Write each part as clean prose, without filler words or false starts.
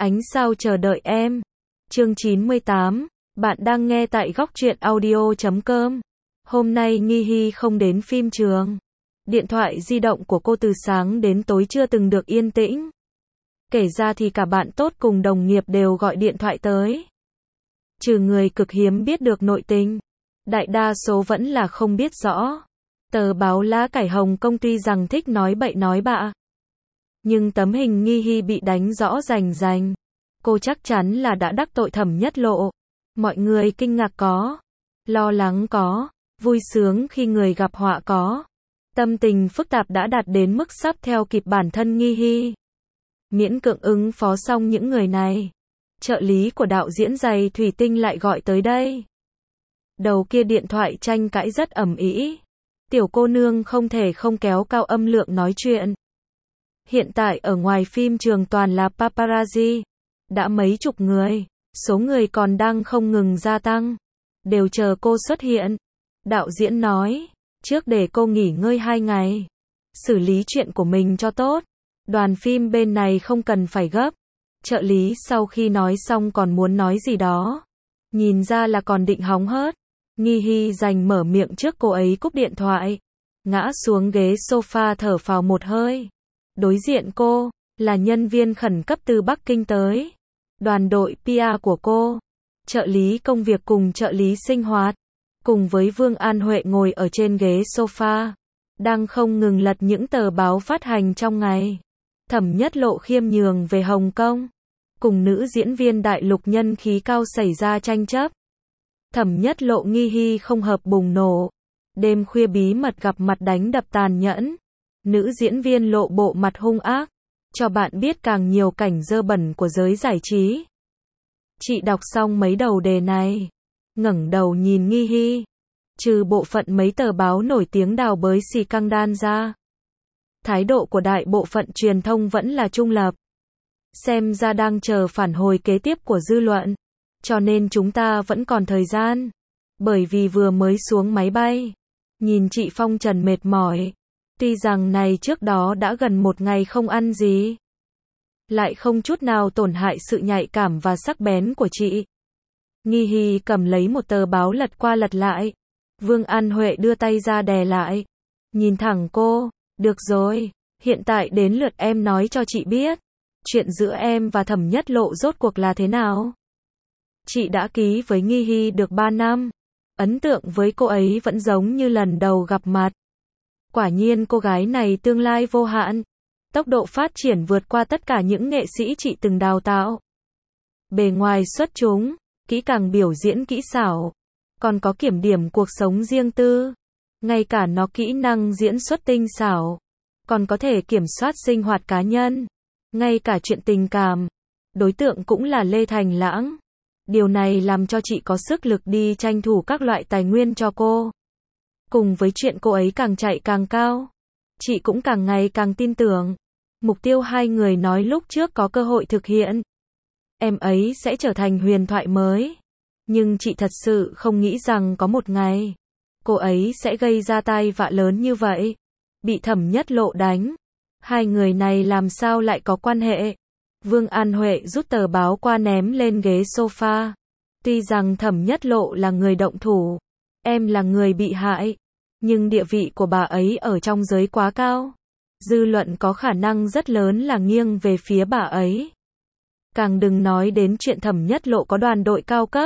Ánh sao chờ đợi em. Chương 98. Bạn đang nghe tại góc truyện audio.com. Hôm nay Nghi Hy không đến phim trường. Điện thoại di động của cô từ sáng đến tối chưa từng được yên tĩnh. Kể ra thì cả bạn tốt cùng đồng nghiệp đều gọi điện thoại tới. Trừ người cực hiếm biết được nội tình, đại đa số vẫn là không biết rõ. Tờ báo Lá Cải Hồng Kông tuy rằng thích nói bậy nói bạ, nhưng tấm hình Nghi Hy bị đánh rõ rành rành. Cô chắc chắn là đã đắc tội Thẩm Nhất Lộ. Mọi người kinh ngạc có, lo lắng có, vui sướng khi người gặp họa có. Tâm tình phức tạp đã đạt đến mức sắp theo kịp bản thân Nghi Hy. Miễn cưỡng ứng phó xong những người này, trợ lý của đạo diễn giày thủy tinh lại gọi tới đây. Đầu kia điện thoại tranh cãi rất ầm ĩ. Tiểu cô nương không thể không kéo cao âm lượng nói chuyện. Hiện tại ở ngoài phim trường toàn là paparazzi. Đã mấy chục người, số người còn đang không ngừng gia tăng. Đều chờ cô xuất hiện. Đạo diễn nói, trước để cô nghỉ ngơi 2 ngày. Xử lý chuyện của mình cho tốt. Đoàn phim bên này không cần phải gấp. Trợ lý sau khi nói xong còn muốn nói gì đó. Nhìn ra là còn định hóng hớt. Nghi Hy giành mở miệng trước cô ấy cúp điện thoại. Ngã xuống ghế sofa thở phào một hơi. Đối diện cô, là nhân viên khẩn cấp từ Bắc Kinh tới. Đoàn đội PR của cô. Trợ lý công việc cùng trợ lý sinh hoạt. Cùng với Vương An Huệ ngồi ở trên ghế sofa. Đang không ngừng lật những tờ báo phát hành trong ngày. Thẩm Nhất Lộ khiêm nhường về Hồng Kông. Cùng nữ diễn viên đại lục nhân khí cao xảy ra tranh chấp. Thẩm Nhất Lộ Nghi Hy không hợp bùng nổ. Đêm khuya bí mật gặp mặt đánh đập tàn nhẫn. Nữ diễn viên lộ bộ mặt hung ác. Cho bạn biết càng nhiều cảnh dơ bẩn của giới giải trí. Chị đọc xong mấy đầu đề này. Ngẩng đầu nhìn Nghi Hy. Trừ bộ phận mấy tờ báo nổi tiếng đào bới xì căng đan ra. Thái độ của đại bộ phận truyền thông vẫn là trung lập. Xem ra đang chờ phản hồi kế tiếp của dư luận. Cho nên chúng ta vẫn còn thời gian. Bởi vì vừa mới xuống máy bay. Nhìn chị phong trần mệt mỏi. Tuy rằng này trước đó đã gần 1 ngày không ăn gì. Lại không chút nào tổn hại sự nhạy cảm và sắc bén của chị. Nghi Hy cầm lấy một tờ báo lật qua lật lại. Vương An Huệ đưa tay ra đè lại. Nhìn thẳng cô. Được rồi, hiện tại đến lượt em nói cho chị biết. Chuyện giữa em và Thẩm Nhất Lộ rốt cuộc là thế nào? Chị đã ký với Nghi Hy được 3 năm. Ấn tượng với cô ấy vẫn giống như lần đầu gặp mặt. Quả nhiên cô gái này tương lai vô hạn. Tốc độ phát triển vượt qua tất cả những nghệ sĩ chị từng đào tạo. Bề ngoài xuất chúng, kỹ càng biểu diễn kỹ xảo. Còn có kiểm điểm cuộc sống riêng tư. Ngay cả nó kỹ năng diễn xuất tinh xảo. Còn có thể kiểm soát sinh hoạt cá nhân. Ngay cả chuyện tình cảm. Đối tượng cũng là Lê Thành Lãng. Điều này làm cho chị có sức lực đi tranh thủ các loại tài nguyên cho cô. Cùng với chuyện cô ấy càng chạy càng cao. Chị cũng càng ngày càng tin tưởng. Mục tiêu hai người nói lúc trước có cơ hội thực hiện. Em ấy sẽ trở thành huyền thoại mới. Nhưng chị thật sự không nghĩ rằng có một ngày. Cô ấy sẽ gây ra tai vạ lớn như vậy. Bị Thẩm Nhất Lộ đánh. Hai người này làm sao lại có quan hệ? Vương An Huệ rút tờ báo qua ném lên ghế sofa. Tuy rằng Thẩm Nhất Lộ là người động thủ. Em là người bị hại. Nhưng địa vị của bà ấy ở trong giới quá cao. Dư luận có khả năng rất lớn là nghiêng về phía bà ấy. Càng đừng nói đến chuyện Thẩm Nhất Lộ có đoàn đội cao cấp.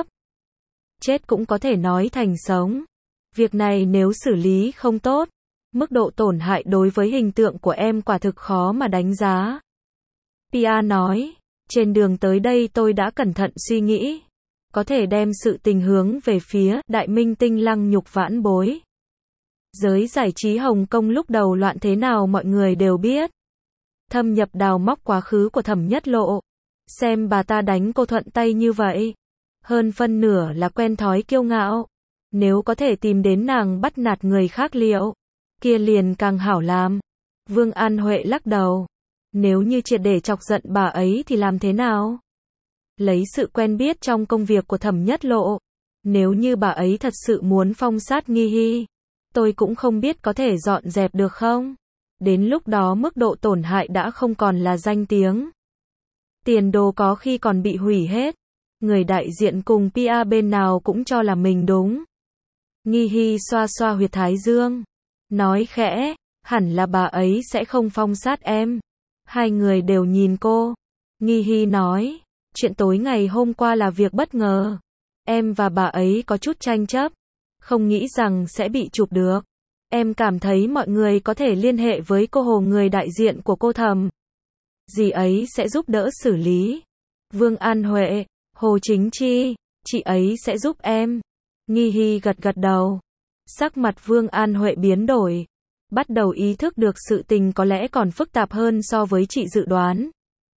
Chết cũng có thể nói thành sống. Việc này nếu xử lý không tốt, mức độ tổn hại đối với hình tượng của em quả thực khó mà đánh giá. Pia nói, trên đường tới đây tôi đã cẩn thận suy nghĩ. Có thể đem sự tình hướng về phía đại minh tinh Lăng Nhục vãn bối. Giới giải trí Hồng Kông lúc đầu loạn thế nào mọi người đều biết. Thâm nhập đào móc quá khứ của Thẩm Nhất Lộ. Xem bà ta đánh cô thuận tay như vậy. Hơn phân nửa là quen thói kiêu ngạo. Nếu có thể tìm đến nàng bắt nạt người khác liệu, kia liền càng hảo làm. Vương An Huệ lắc đầu. Nếu như triệt để chọc giận bà ấy thì làm thế nào? Lấy sự quen biết trong công việc của Thẩm Nhất Lộ. Nếu như bà ấy thật sự muốn phong sát Nghi Hy, tôi cũng không biết có thể dọn dẹp được không? Đến lúc đó mức độ tổn hại đã không còn là danh tiếng. Tiền đồ có khi còn bị hủy hết. Người đại diện cùng PR bên nào cũng cho là mình đúng. Nghi Hy xoa xoa huyệt thái dương. Nói khẽ, hẳn là bà ấy sẽ không phong sát em. Hai người đều nhìn cô. Nghi Hy nói, chuyện tối ngày hôm qua là việc bất ngờ. Em và bà ấy có chút tranh chấp. Không nghĩ rằng sẽ bị chụp được. Em cảm thấy mọi người có thể liên hệ với cô Hồ, người đại diện của cô Thầm. Dì ấy sẽ giúp đỡ xử lý. Vương An Huệ, Hồ Chính Chi, chị ấy sẽ giúp em. Nghi Hy gật gật đầu. Sắc mặt Vương An Huệ biến đổi. Bắt đầu ý thức được sự tình có lẽ còn phức tạp hơn so với chị dự đoán.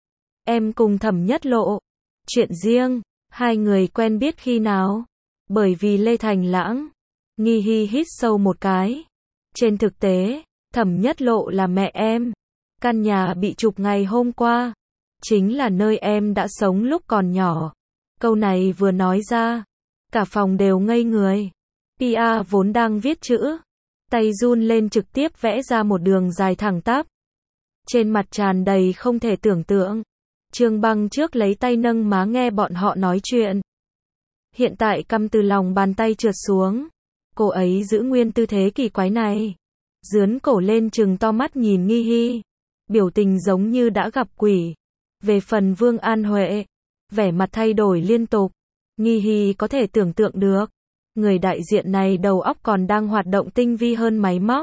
Em cùng Thẩm Nhất Lộ. Chuyện riêng, hai người quen biết khi nào? Bởi vì Lê Thành Lãng. Nghi Hy hít sâu một cái. Trên thực tế, Thẩm Nhất Lộ là mẹ em. Căn nhà bị chụp ngày hôm qua chính là nơi em đã sống lúc còn nhỏ. Câu này vừa nói ra, cả phòng đều ngây người. PR vốn đang viết chữ, tay run lên trực tiếp vẽ ra một đường dài thẳng tắp. Trên mặt tràn đầy không thể tưởng tượng. Trương Băng trước lấy tay nâng má nghe bọn họ nói chuyện. Hiện tại căm từ lòng bàn tay trượt xuống. Cô ấy giữ nguyên tư thế kỳ quái này. Dướn cổ lên trừng to mắt nhìn Nghi Hy. Biểu tình giống như đã gặp quỷ. Về phần Vương An Huệ, vẻ mặt thay đổi liên tục. Nghi Hy có thể tưởng tượng được. Người đại diện này đầu óc còn đang hoạt động tinh vi hơn máy móc.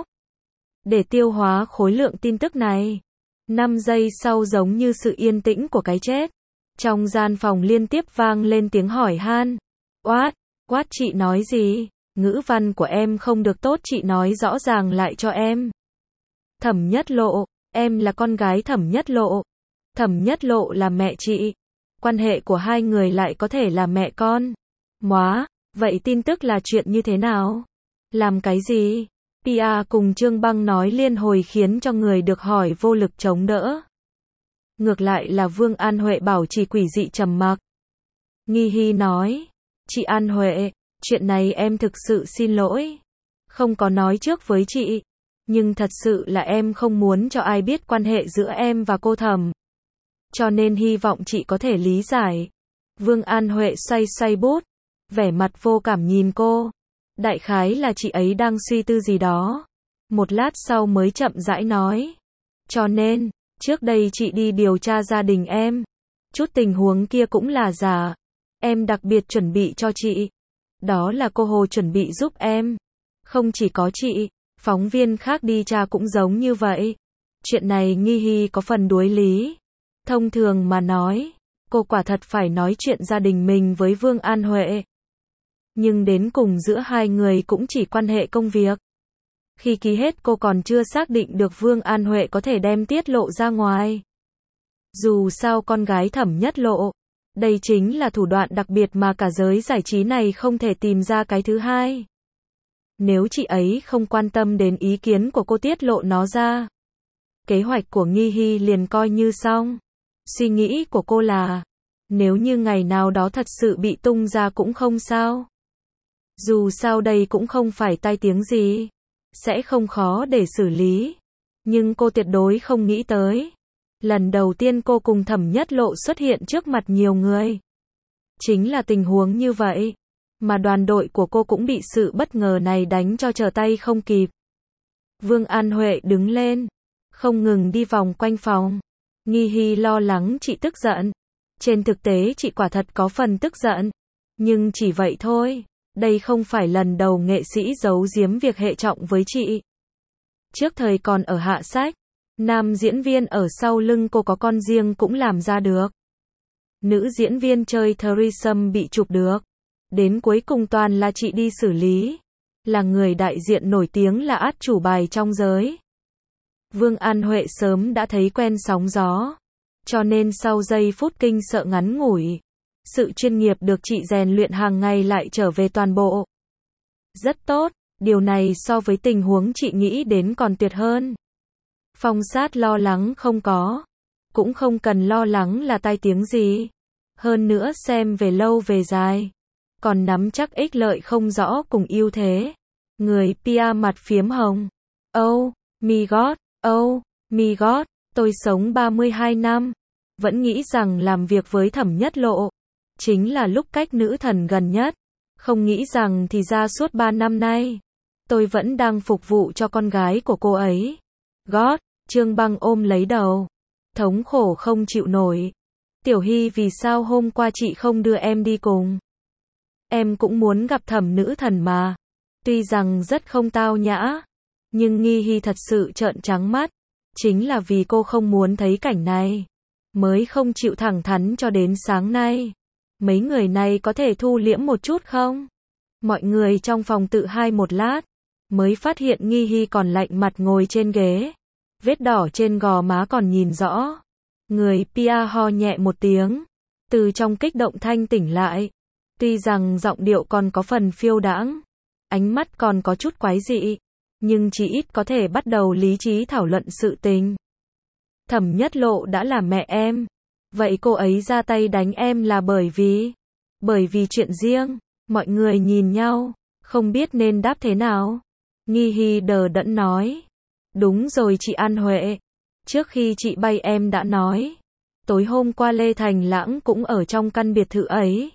Để tiêu hóa khối lượng tin tức này. 5 giây sau giống như sự yên tĩnh của cái chết. Trong gian phòng liên tiếp vang lên tiếng hỏi han. What chị nói gì? Ngữ văn của em không được tốt, chị nói rõ ràng lại cho em. Thẩm Nhất Lộ, em là con gái Thẩm Nhất Lộ. Thẩm Nhất Lộ là mẹ chị. Quan hệ của hai người lại có thể là mẹ con. Móa, vậy tin tức là chuyện như thế nào? Làm cái gì? PR cùng Trương Băng nói liên hồi khiến cho người được hỏi vô lực chống đỡ. Ngược lại là Vương An Huệ bảo trì quỷ dị trầm mặc. Nghi Hy nói, chị An Huệ, chuyện này em thực sự xin lỗi. Không có nói trước với chị. Nhưng thật sự là em không muốn cho ai biết quan hệ giữa em và cô Thẩm. Cho nên hy vọng chị có thể lý giải. Vương An Huệ xoay xoay bút. Vẻ mặt vô cảm nhìn cô. Đại khái là chị ấy đang suy tư gì đó. Một lát sau mới chậm rãi nói. Cho nên, trước đây chị đi điều tra gia đình em. Chút tình huống kia cũng là giả. Em đặc biệt chuẩn bị cho chị. Đó là cô Hồ chuẩn bị giúp em. Không chỉ có chị, phóng viên khác đi tra cũng giống như vậy. Chuyện này Nghi Hy có phần đuối lý. Thông thường mà nói, cô quả thật phải nói chuyện gia đình mình với Vương An Huệ. Nhưng đến cùng giữa hai người cũng chỉ quan hệ công việc. Khi ký hết cô còn chưa xác định được Vương An Huệ có thể đem tiết lộ ra ngoài. Dù sao con gái Thẩm Nhất Lộ, đây chính là thủ đoạn đặc biệt mà cả giới giải trí này không thể tìm ra cái thứ hai. Nếu chị ấy không quan tâm đến ý kiến của cô tiết lộ nó ra, kế hoạch của Nghi Hy liền coi như xong. Suy nghĩ của cô là, nếu như ngày nào đó thật sự bị tung ra cũng không sao. Dù sao đây cũng không phải tai tiếng gì, sẽ không khó để xử lý. Nhưng cô tuyệt đối không nghĩ tới. Lần đầu tiên cô cùng Thẩm Nhất Lộ xuất hiện trước mặt nhiều người. Chính là tình huống như vậy. Mà đoàn đội của cô cũng bị sự bất ngờ này đánh cho trở tay không kịp. Vương An Huệ đứng lên, không ngừng đi vòng quanh phòng. Nghi Hy lo lắng chị tức giận. Trên thực tế chị quả thật có phần tức giận. Nhưng chỉ vậy thôi. Đây không phải lần đầu nghệ sĩ giấu giếm việc hệ trọng với chị. Trước thời còn ở Hạ Sách, nam diễn viên ở sau lưng cô có con riêng cũng làm ra được. Nữ diễn viên chơi threesome bị chụp được. Đến cuối cùng toàn là chị đi xử lý. Là người đại diện nổi tiếng là át chủ bài trong giới. Vương An Huệ sớm đã thấy quen sóng gió. Cho nên sau giây phút kinh sợ ngắn ngủi, sự chuyên nghiệp được chị rèn luyện hàng ngày lại trở về toàn bộ. Rất tốt, điều này so với tình huống chị nghĩ đến còn tuyệt hơn. Phong sát lo lắng không có. Cũng không cần lo lắng là tai tiếng gì. Hơn nữa xem về lâu về dài. Còn nắm chắc ích lợi không rõ cùng ưu thế. Người PR mặt phiếm hồng. Oh my god, tôi sống 32 năm. Vẫn nghĩ rằng làm việc với Thẩm Nhất Lộ chính là lúc cách nữ thần gần nhất. Không nghĩ rằng thì ra suốt 3 năm nay, tôi vẫn đang phục vụ cho con gái của cô ấy. God, Trương Băng ôm lấy đầu. Thống khổ không chịu nổi. Tiểu Hy, vì sao hôm qua chị không đưa em đi cùng? Em cũng muốn gặp Thẩm nữ thần mà. Tuy rằng rất không tao nhã, nhưng Nghi Hy thật sự trợn trắng mắt. Chính là vì cô không muốn thấy cảnh này, mới không chịu thẳng thắn cho đến sáng nay. Mấy người này có thể thu liễm một chút không? Mọi người trong phòng tự hai một lát, mới phát hiện Nghi Hy còn lạnh mặt ngồi trên ghế. Vết đỏ trên gò má còn nhìn rõ. Người Pia ho nhẹ một tiếng, từ trong kích động thanh tỉnh lại. Tuy rằng giọng điệu còn có phần phiêu đãng, ánh mắt còn có chút quái dị, nhưng chỉ ít có thể bắt đầu lý trí thảo luận sự tình. Thẩm Nhất Lộ đã là mẹ em. Vậy cô ấy ra tay đánh em là bởi vì chuyện riêng. Mọi người nhìn nhau, không biết nên đáp thế nào. Nghi Hy đờ đẫn nói. Đúng rồi chị An Huệ. Trước khi chị bay em đã nói. Tối hôm qua Lê Thành Lãng cũng ở trong căn biệt thự ấy.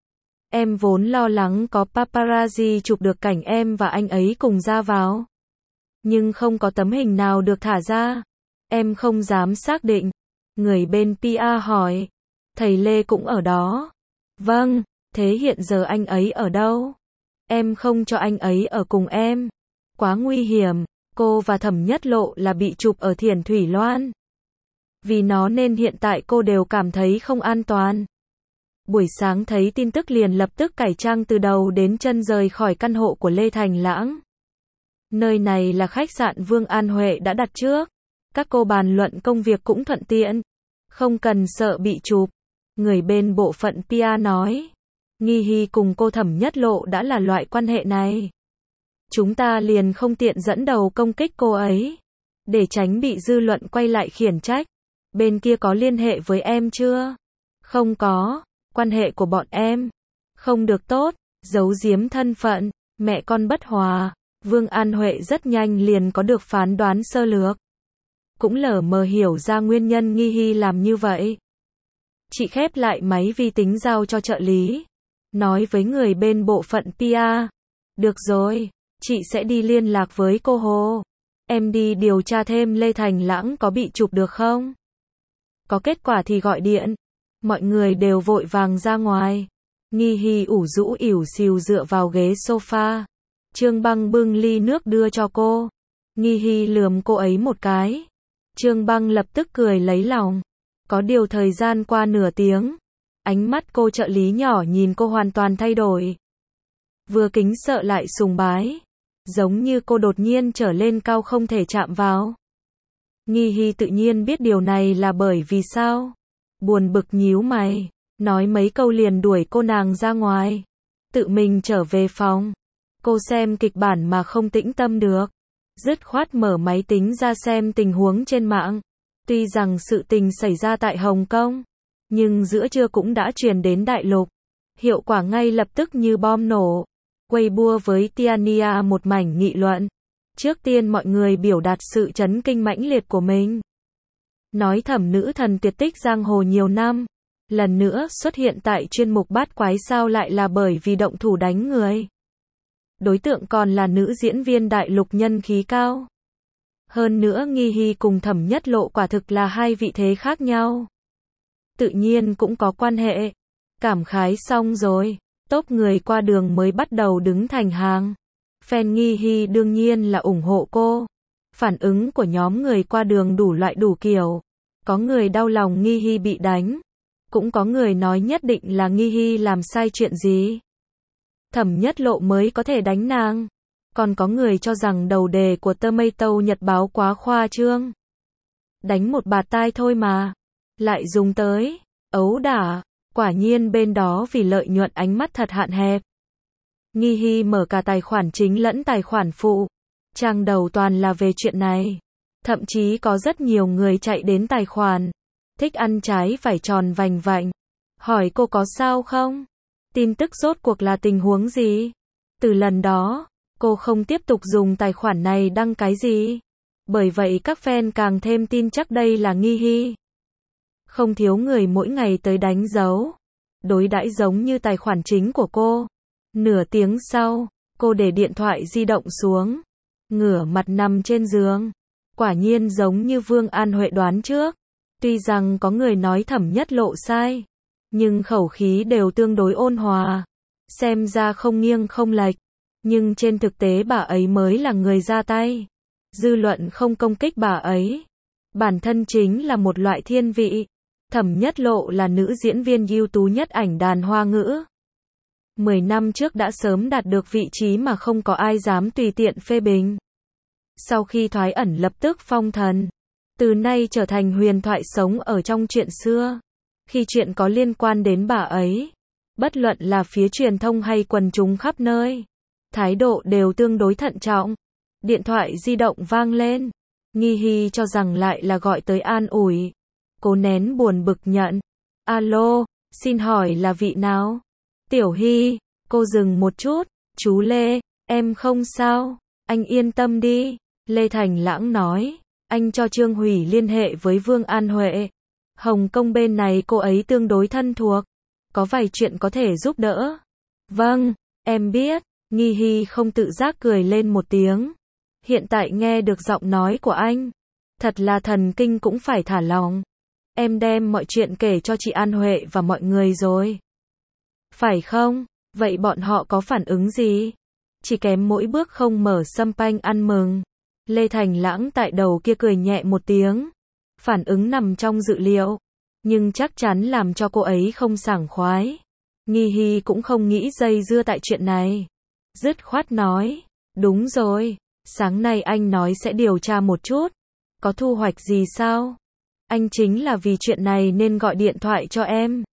Em vốn lo lắng có paparazzi chụp được cảnh em và anh ấy cùng ra vào. Nhưng không có tấm hình nào được thả ra. Em không dám xác định. Người bên Pia hỏi. Thầy Lê cũng ở đó. Vâng, thế hiện giờ anh ấy ở đâu? Em không cho anh ấy ở cùng em. Quá nguy hiểm. Cô và Thẩm Nhất Lộ là bị chụp ở Thiền Thủy Loan. Vì nó nên hiện tại cô đều cảm thấy không an toàn. Buổi sáng thấy tin tức liền lập tức cải trang từ đầu đến chân rời khỏi căn hộ của Lê Thành Lãng. Nơi này là khách sạn Vương An Huệ đã đặt trước. Các cô bàn luận công việc cũng thuận tiện. Không cần sợ bị chụp. Người bên bộ phận Pia nói. Nghi Hy cùng cô Thẩm Nhất Lộ đã là loại quan hệ này. Chúng ta liền không tiện dẫn đầu công kích cô ấy. Để tránh bị dư luận quay lại khiển trách. Bên kia có liên hệ với em chưa? Không có. Quan hệ của bọn em không được tốt. Giấu giếm thân phận. Mẹ con bất hòa. Vương An Huệ rất nhanh liền có được phán đoán sơ lược. Cũng lờ mờ hiểu ra nguyên nhân Nghi Hy làm như vậy. Chị khép lại máy vi tính giao cho trợ lý. Nói với người bên bộ phận Pia. Được rồi, chị sẽ đi liên lạc với cô Hồ. Em đi điều tra thêm Lê Thành Lãng có bị chụp được không? Có kết quả thì gọi điện. Mọi người đều vội vàng ra ngoài. Nghi Hy ủ rũ ỉu xìu dựa vào ghế sofa. Trương Băng bưng ly nước đưa cho cô. Nghi Hy lườm cô ấy một cái. Trương Băng lập tức cười lấy lòng. Có điều thời gian qua nửa tiếng, ánh mắt cô trợ lý nhỏ nhìn cô hoàn toàn thay đổi. Vừa kính sợ lại sùng bái. Giống như cô đột nhiên trở lên cao không thể chạm vào. Nghi Hy tự nhiên biết điều này là bởi vì sao. Buồn bực nhíu mày. Nói mấy câu liền đuổi cô nàng ra ngoài. Tự mình trở về phòng. Cô xem kịch bản mà không tĩnh tâm được. Dứt khoát mở máy tính ra xem tình huống trên mạng. Tuy rằng sự tình xảy ra tại Hồng Kông, nhưng giữa trưa cũng đã truyền đến đại lục. Hiệu quả ngay lập tức như bom nổ. Weibo với Tiania một mảnh nghị luận. Trước tiên mọi người biểu đạt sự chấn kinh mãnh liệt của mình. Nói Thẩm nữ thần tuyệt tích giang hồ nhiều năm. Lần nữa xuất hiện tại chuyên mục bát quái sao lại là bởi vì động thủ đánh người. Đối tượng còn là nữ diễn viên đại lục nhân khí cao. Hơn nữa Nghi Hy cùng Thẩm Nhất Lộ quả thực là hai vị thế khác nhau. Tự nhiên cũng có quan hệ. Cảm khái xong rồi, tốp người qua đường mới bắt đầu đứng thành hàng. Fan Nghi Hy đương nhiên là ủng hộ cô. Phản ứng của nhóm người qua đường đủ loại đủ kiểu. Có người đau lòng Nghi Hy bị đánh. Cũng có người nói nhất định là Nghi Hy làm sai chuyện gì. Thẩm Nhất Lộ mới có thể đánh nàng. Còn có người cho rằng đầu đề của Tomato Nhật báo quá khoa trương. Đánh một bạt tai thôi mà. Lại dùng tới ấu đả. Quả nhiên bên đó vì lợi nhuận ánh mắt thật hạn hẹp. Nghi Hy mở cả tài khoản chính lẫn tài khoản phụ. Trang đầu toàn là về chuyện này. Thậm chí có rất nhiều người chạy đến tài khoản. Thích ăn trái phải tròn vành vạnh. Hỏi cô có sao không? Tin tức rốt cuộc là tình huống gì? Từ lần đó, cô không tiếp tục dùng tài khoản này đăng cái gì. Bởi vậy các fan càng thêm tin chắc đây là Nghi Hy. Không thiếu người mỗi ngày tới đánh dấu. Đối đãi giống như tài khoản chính của cô. Nửa tiếng sau, cô để điện thoại di động xuống. Ngửa mặt nằm trên giường. Quả nhiên giống như Vương An Huệ đoán trước. Tuy rằng có người nói Thẩm Nhất Lộ sai, nhưng khẩu khí đều tương đối ôn hòa. Xem ra không nghiêng không lệch. Nhưng trên thực tế bà ấy mới là người ra tay. Dư luận không công kích bà ấy. Bản thân chính là một loại thiên vị. Thẩm Nhất Lộ là nữ diễn viên ưu tú nhất ảnh đàn Hoa ngữ. 10 năm trước đã sớm đạt được vị trí mà không có ai dám tùy tiện phê bình. Sau khi thoái ẩn lập tức phong thần. Từ nay trở thành huyền thoại sống ở trong chuyện xưa. Khi chuyện có liên quan đến bà ấy, bất luận là phía truyền thông hay quần chúng khắp nơi, thái độ đều tương đối thận trọng. Điện thoại di động vang lên. Nghi Hy cho rằng lại là gọi tới an ủi. Cô nén buồn bực nhận. Alo, xin hỏi là vị nào? Tiểu Hy, cô dừng một chút. Chú Lê, em không sao. Anh yên tâm đi. Lê Thành Lãng nói. Anh cho Trương Hủy liên hệ với Vương An Huệ. Hồng Kông bên này cô ấy tương đối thân thuộc. Có vài chuyện có thể giúp đỡ. Vâng, em biết. Nghi Hy không tự giác cười lên một tiếng. Hiện tại nghe được giọng nói của anh. Thật là thần kinh cũng phải thả lòng. Em đem mọi chuyện kể cho chị An Huệ và mọi người rồi. Phải không? Vậy bọn họ có phản ứng gì? Chỉ kém mỗi bước không mở champagne ăn mừng. Lê Thành Lãng tại đầu kia cười nhẹ một tiếng. Phản ứng nằm trong dự liệu. Nhưng chắc chắn làm cho cô ấy không sảng khoái. Nghi Hy cũng không nghĩ dây dưa tại chuyện này. Dứt khoát nói. Đúng rồi. Sáng nay anh nói sẽ điều tra một chút. Có thu hoạch gì sao? Anh chính là vì chuyện này nên gọi điện thoại cho em.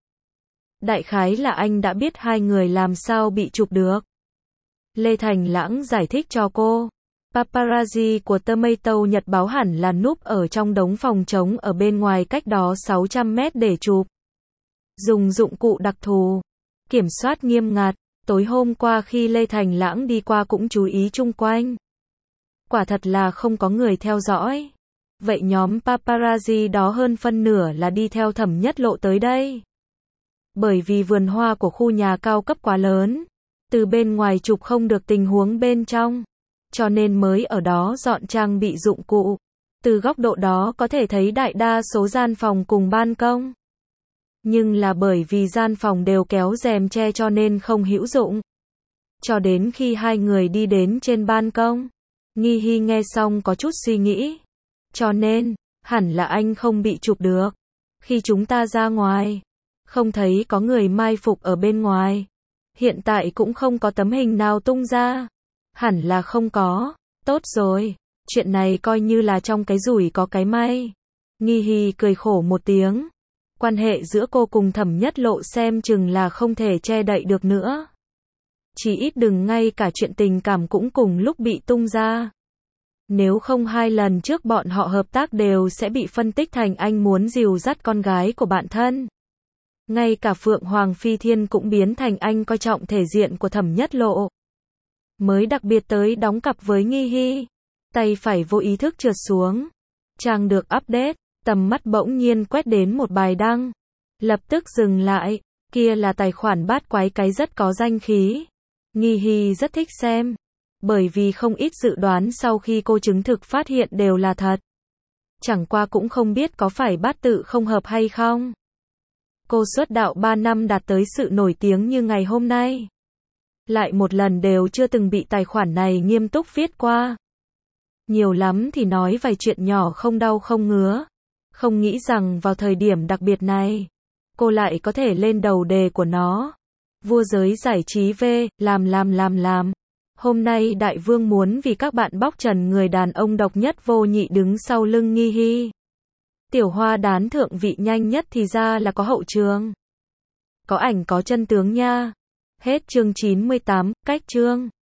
Đại khái là anh đã biết hai người làm sao bị chụp được. Lê Thành Lãng giải thích cho cô. Paparazzi của Tomato Nhật báo hẳn là núp ở trong đống phòng trống ở bên ngoài cách đó 600 mét để chụp. Dùng dụng cụ đặc thù. Kiểm soát nghiêm ngặt. Tối hôm qua khi Lê Thành Lãng đi qua cũng chú ý chung quanh. Quả thật là không có người theo dõi. Vậy nhóm paparazzi đó hơn phân nửa là đi theo Thẩm Nhất Lộ tới đây. Bởi vì vườn hoa của khu nhà cao cấp quá lớn. Từ bên ngoài chụp không được tình huống bên trong. Cho nên mới ở đó dọn trang bị dụng cụ. Từ góc độ đó có thể thấy đại đa số gian phòng cùng ban công. Nhưng là bởi vì gian phòng đều kéo rèm che cho nên không hữu dụng. Cho đến khi hai người đi đến trên ban công. Nghi Hy nghe xong có chút suy nghĩ. Cho nên, hẳn là anh không bị chụp được. Khi chúng ta ra ngoài, không thấy có người mai phục ở bên ngoài. Hiện tại cũng không có tấm hình nào tung ra. Hẳn là không có. Tốt rồi, chuyện này coi như là trong cái rủi có cái may. Nghi Hy cười khổ một tiếng. Quan hệ giữa cô cùng Thẩm Nhất Lộ xem chừng là không thể che đậy được nữa. Chỉ ít đừng ngay cả chuyện tình cảm cũng cùng lúc bị tung ra. Nếu không hai lần trước bọn họ hợp tác đều sẽ bị phân tích thành anh muốn dìu dắt con gái của bạn thân. Ngay cả Phượng Hoàng Phi Thiên cũng biến thành anh coi trọng thể diện của Thẩm Nhất Lộ. Mới đặc biệt tới đóng cặp với Nghi Hy. Tay phải vô ý thức trượt xuống. Trang được update, tầm mắt bỗng nhiên quét đến một bài đăng. Lập tức dừng lại, kia là tài khoản bát quái cái rất có danh khí. Nghi Hy rất thích xem. Bởi vì không ít dự đoán sau khi cô chứng thực phát hiện đều là thật. Chẳng qua cũng không biết có phải bát tự không hợp hay không. Cô xuất đạo 3 năm đạt tới sự nổi tiếng như ngày hôm nay. Lại một lần đều chưa từng bị tài khoản này nghiêm túc viết qua. Nhiều lắm thì nói vài chuyện nhỏ không đau không ngứa. Không nghĩ rằng vào thời điểm đặc biệt này, cô lại có thể lên đầu đề của nó. Vua giới giải trí V, làm. Hôm nay Đại Vương muốn vì các bạn bóc trần người đàn ông độc nhất vô nhị đứng sau lưng Nghi Hy. Tiểu Hoa đán thượng vị nhanh nhất thì ra là có hậu trường. Có ảnh có chân tướng nha. Hết chương 98, cách chương.